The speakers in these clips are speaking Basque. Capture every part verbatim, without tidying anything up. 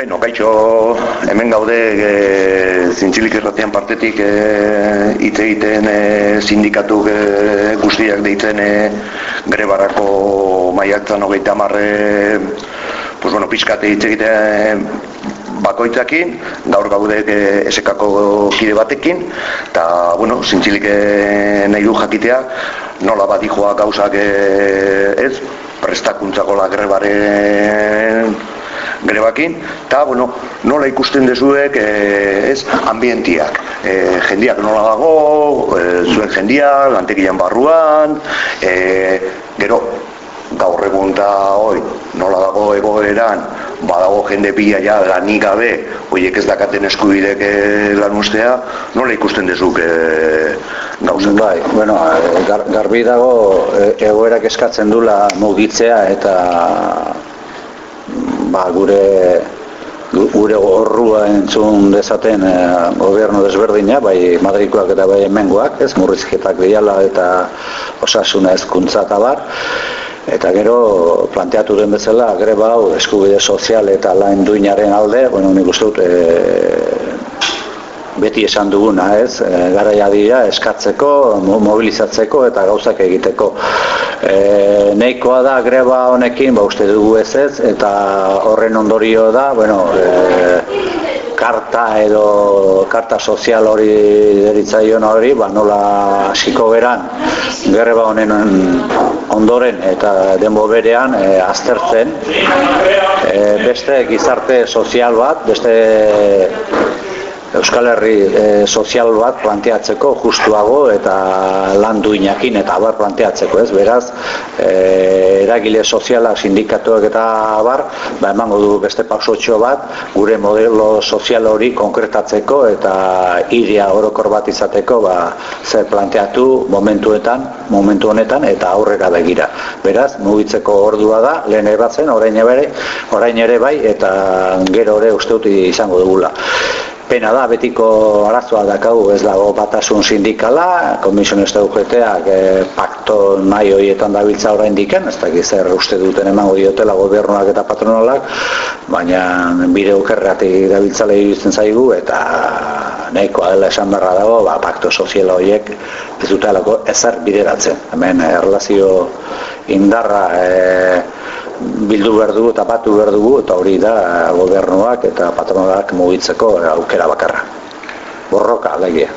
Beno, gaitxo, hemen gaude e, Zintzilik irratian partetik hitz e, egiten e, sindikatuk e, guztiak deitzen e, grebarako maiatzan hogeita hamarre pues bueno, pixkate hitz egiten bakoitzakin, gaur gaude e, esekako kide batekin, eta, bueno, Zintzilik e, nahi du jakitea, nola bat dijoa gauzak e, ez, prestakuntzako la grebaren grebakin, eta, bueno, nola ikusten dezuek, e, ez, ambientiak. E, jendiak nola dago, e, zuen jendiak, lantegian barruan, e, gero, gaur egun eta hoi, nola dago egoeran, badago jende pila ja lanik gabe, horiek ez dakaten eskubidek e, lan ustea, nola ikusten dezuk e, gauzak? Bai, bueno, gar, garbi dago e, egoerak eskatzen dula mugitzea eta ba, gure gure horrua entzun dezaten e, gobernu desberdina, bai Madrikoak eta bai hemengoak, ez murrizketak diala eta osasuna hezkuntza eta bar. Eta gero planteatu den bezala greba hau eskubide sozial eta lan duinaren alde, bueno, nik uste dut e, beti esan duguna, ez, e, garaia dira eskatzeko, mobilizatzeko eta gauzak egiteko. E, nahikoa da greba honekin, ba uste dugu ez ez, eta horren ondorio da, bueno, e, karta edo karta sozial hori deritzaion hori, ba nola hasiko geran greba honen ondoren eta denbo berean e, aztertzen e, beste gizarte sozial bat, beste Euskal Herri e, sozial bat planteatzeko justuago eta lan duinakin eta abar planteatzeko, ez? Beraz, e, eragile sozialak, sindikatuak eta abar, ba, emango du beste pausotxo bat, gure modelo sozial hori konkretatzeko eta idea orokor bat izateko, ba, zer planteatu momentuetan, momentu honetan eta aurrera begira. Beraz, mugitzeko ordua da, lehen ebatzen, orain ere, orain ere bai, eta gero ere uste dut izango dugula. Pena da, betiko arazoa dakau ez dago batasun sindikala, komisionista U G T-ak e, pakto nahi horietan dabiltza orain diken, ez dakiz zer uste duten emango diotela gobernuak eta patronalak, baina bide okerratik dabiltzale iruditzen zaigu eta nahikoa dela esan beharra dago, ba, pakto soziala horiek ez dutelako ezer bideratzen. Hemen erlazio indarra e, bildu behar dugu eta batu behar dugu eta hori da gobernuak eta patronalak mugitzeko aukera bakarra. Borroka, alegia.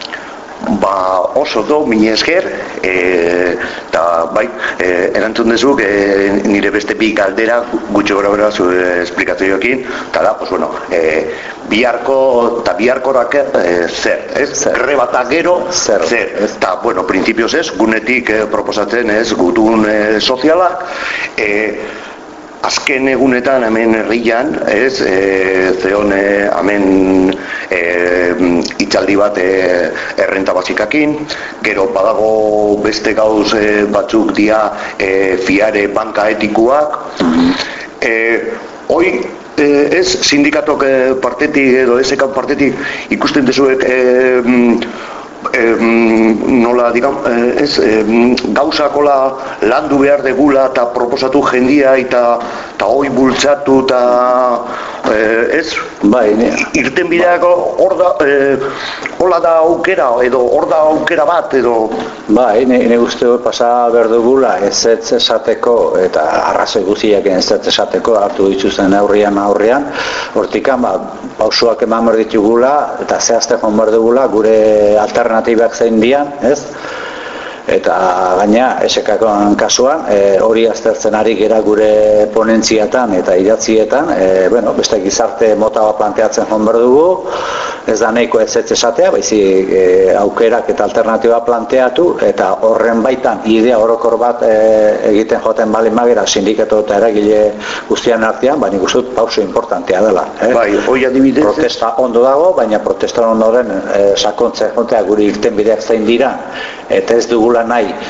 Ba, oso do, mini esker, eta e, bai, e, erantzun dezuk, e, nire beste bi galdera gutxo gara bera zu esplikatu jokin, eta da, pues bueno, e, biharko eta biharkorak e, zer, ez? Greba eta gero, zer, zer. Eta, bueno, prinsipioz ez, gunetik e, proposatzen ez, gutun e, sozialak, e, azken egunetan hemen herrian, ez, e, zeon e, hemen e, itzaldi bat e, errenta bazikakin, gero badago beste gauz e, batzuk dia e, fiare banka etikuak, e, hoi e, ez sindikatok e, partetik edo esekan partetik ikusten dezuek e, Eh, nola, digam, eh, ez, eh, gauzakola landu behar degula eta proposatu jendia eta hoi bultzatu eta eh, ez, bai, irten bideako hor da, eh, hola da aukera edo hor da aukera bat edo... Bai, nire uste pasa behar dugula ez ez esateko eta arrazoi guziak ez ez esateko hartu dituzten aurrian aurrian, hortikan ba, pausuak eman behar ditugula eta zehazte joan behar dugula gure alternatibak zein dian, ez? Eta gaina, esekakoan kasuan, e, hori aztertzen ari gera gure ponentziatan eta idatzietan, e, bueno, beste gizarte mota bat planteatzen joan behar dugu, ez da nahiko ez ez esatea, baizik e, aukerak eta alternatiba planteatu, eta horren baitan idea orokor bat e, egiten joaten balin magera sindikatu eta eragile guztian artean, baina nik uste dut pauso importantea dela. Eh? Bai, hoi adibidez... Protesta ondo dago, baina protesta ondoren e, sakontze jotea gure irten bideak zein dira, eta ez dugula nahi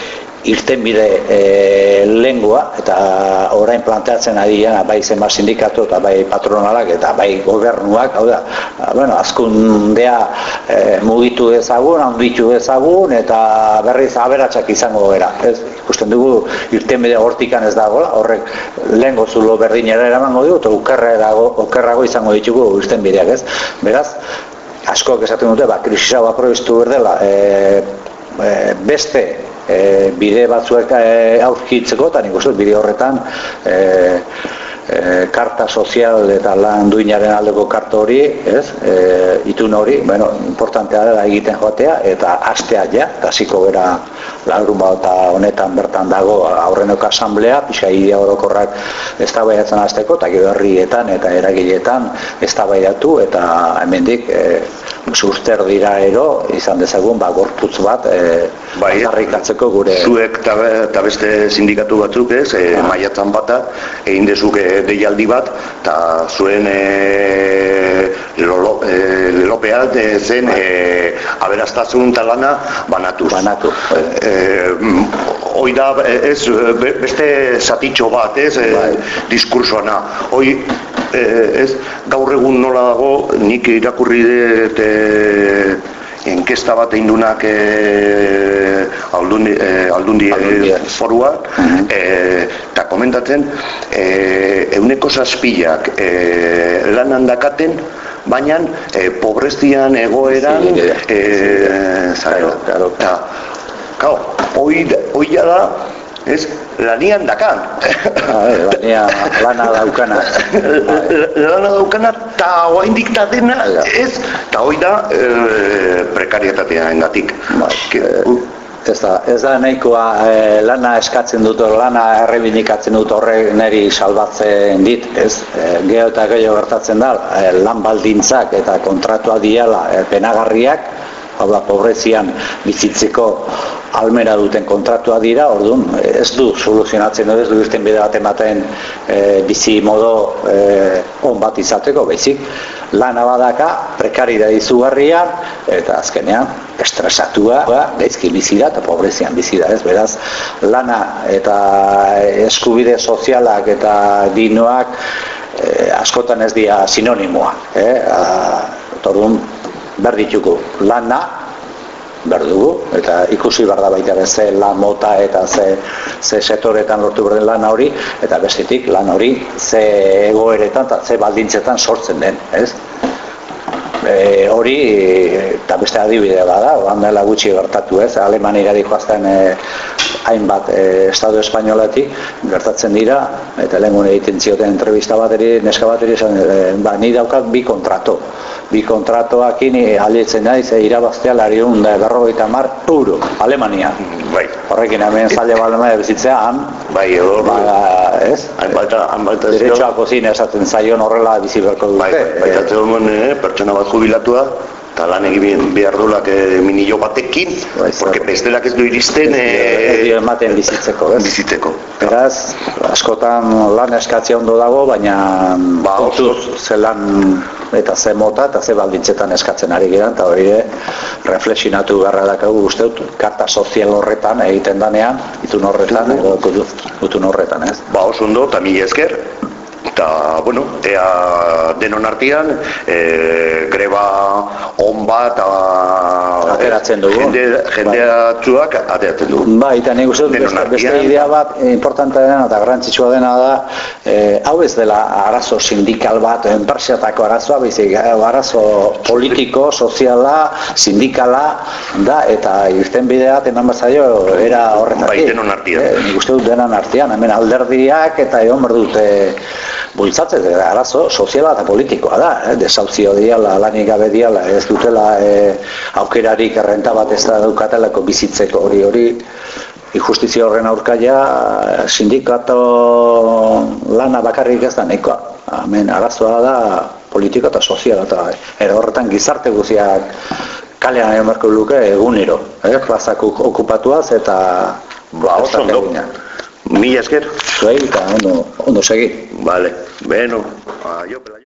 irtenbide e, lengua, eta orain planteatzen ari dira bai zenbat sindikatu eta bai patronalak eta bai gobernuak, hau da, bueno, azkundea e, mugitu dezagun, handitu dezagun, eta berriz aberatsak izango gara. Ez, ikusten dugu irtenbide hortikan ez dagoela, horrek lehengo zulo berdinera eramango dugu, eta okerrago, okerrago izango ditugu irtenbideak, ez? Beraz, askok esaten dute, ba, krisisa aprobeztu berdela, e, e, beste E, bide batzuek e, aurkitzeko, eta nik uste bide horretan e, e, karta sozial eta lan duinaren aldeko karta hori, ez, e, itun hori, bueno, importantea da egiten joatea, eta hastea ja, eta ziko bera larun bat honetan bertan dago aurreneko asamblea, pixka idea orokorrak eztabaidatzen hasteko, eta gero herrietan eta eragileetan eztabaidatu, eta hemendik e, zurter dira ero, izan dezagun, ba, gorputz bat, e, bai, aldarrikatzeko gure... Zuek eta beste sindikatu batzuk, ez, e, ah. maiatzan bata, egin dezuk e, deialdi bat, eta zuen e, lolo, e, lelopea e, zen e, aberastazun talana banatuz. Banatu. E, hoi da, ez, beste zatitxo bat, ez, e, diskursoana. Hoi, ez, gaur egun nola dago, nik irakurri dut e, enkesta bat eindunak e, aldundi, e, aldundi e, forua, eta komentatzen, e, euneko zazpilak e, lan handakaten, baina e, pobrezian egoeran, e, zara, eta, kao, hoi da, ez, lanian dakan. Lania, lana daukana. Lana daukana, eta oaindik da dena, ez, eta hoi da e, prekarietatea engatik. Ez da, ez da nahikoa e, lana eskatzen dut, lana errebindikatzen dut horrek niri salbatzen dit, ez? E, geho eta gehiago gertatzen da, e, lan baldintzak eta kontratua diala e, penagarriak, hau da, pobrezian bizitzeko almera duten kontratua dira, orduan ez du soluzionatzen, ez du irten bide bat ematen e, bizi modo e, on bat izateko, baizik lana badaka, prekaridade izugarria, eta azkenean estresatua, gaizki bizi da eta pobrezian bizi da, ez? Beraz, lana eta eskubide sozialak eta dinoak e, askotan ez dira sinonimoa, eh? Orduan, berdituko lana, berdugu, eta ikusi behar da baita ze lan mota eta ze, ze setoretan lortu berden lana hori, eta bestetik lan hori ze egoeretan eta ze baldintzetan sortzen den, ez? E, hori, eta beste adibidea bada, handela gutxi gertatu, ez? Alemaniara dikoazten e, hainbat e, Estado Espainolatik gertatzen dira, eta lehen egiten zioten entrevista bateri, neska bateri, e, ba, ni daukat bi kontrato. Bi kontratoakin alietzen naiz e, irabaztea lariun da berrogeita hamar euro, Alemania. Bai. Horrekin hemen zalde balemania bizitzea, han, bai, edo, ba, ez? Derechoak kozin esaten zaion horrela bizi beharko dute. Bai, baita zegoen eh, pertsona bat jubilatua, eta lan egin behar dulak e, minillo batekin, porque bestelak ez du iristen ez dio ematen bizitzeko, ez? Bizitzeko. Beraz, askotan lan eskatzea ondo dago, baina ba, kontuz ze lan eta ze mota eta ze baldintzetan eskatzen ari giran, eta hori reflexionatu beharra dakagu uste dut, karta sozial horretan egiten danean, itun horretan, edo itun horretan, ez? Ba, oso ondo, eta mila esker, eta, bueno, ea denon artean, e, greba on bat, ateratzen dugu. Jende, jendeatzuak ateratzen dugu. Ba, eta nik uste dut, beste, beste idea bat importantea dena eta garrantzitsua dena da, e, hau ez dela arazo sindikal bat, enpresiatako arazoa, bizik, arazo politiko, soziala, sindikala, da, eta irten bideat eman bazaio era horretatik. Bai, denon artean. E, nik uste dut denon artean, hemen alderdiak eta egon berdute bultzatzen, arazo soziala eta politikoa da, eh? Desauzio diala, lanik gabe diala, ez dutela eh, aukerarik errenta bat ez da daukatelako bizitzeko hori hori, injustizia horren aurkaia sindikato lana bakarrik ez da nahikoa. Hemen arazoa da politika eta soziala, eta horretan gizarte guztiak kalean egin beharko luke egunero, eh? Plazak okupatuaz eta ba, oso ondo. Mila esker. Zuei, eta ondo, ondo segi. Vale, bueno, aio,